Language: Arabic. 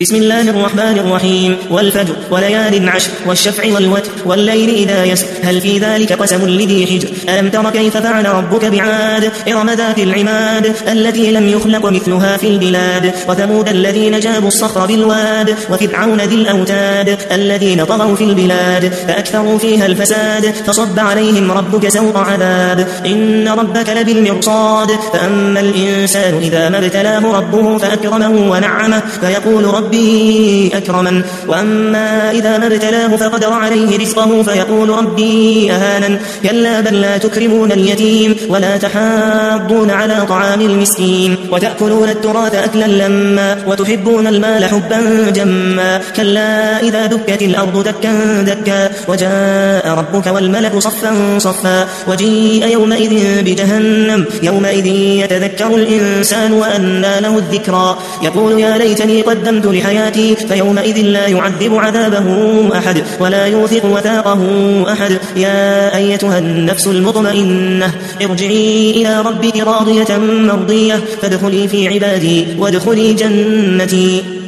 بسم الله الرحمن الرحيم والفجر وليال عشر والشفع والوتر والليل إذا يسر هل في ذلك قسم لذي حجر ألم تر كيف فعل ربك بعاد إرم ذات العماد التي لم يخلق مثلها في البلاد وثمود الذين جابوا الصخر بالواد وفرعون ذي الأوتاد الذين طغوا في البلاد فأكثروا فيها الفساد فصب عليهم ربك سوط عذاب إن ربك لبالمرصاد فأما الإنسان إذا ما ابتلاه ربه فأكرمه ونعمه فيقول ربي أكرمن وأما إذا ما ابتلاه فقدر عليه رزقه فيقول ربي أهانن كلا بل لا تكرمون اليتيم ولا تحاضون على طعام المسكين وتأكلون التراث أكلا لما وتحبون المال حبا جما كلا إذا دكت الأرض دكا دكا وجاء ربك والملك صفا صفا وجيء يومئذ بجهنم يومئذ يتذكر الإنسان وأنى له الذكرى يقول يا ليتني قدمت لحياتي فيومئذ لا يعذب عذابه أحد ولا يوثق وثاقه أحد يا أيتها النفس المطمئنة ارجعي إلى ربك راضية مرضية فادخلي في عبادي وادخلي جنتي.